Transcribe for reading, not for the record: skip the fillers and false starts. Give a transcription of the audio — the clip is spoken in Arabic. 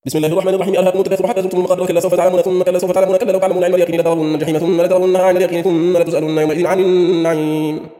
بسم الله الرحمن الرحيم. ألهاكم التكاثر حتى زرتم المقابر كلا سوف تعلمون ثم كلا سوف تعلمون كلا لو تعلمون علم اليقين لترون الجحيم ثم لترونها عين اليقين ثم لتسألن يومئذ عن النعيم.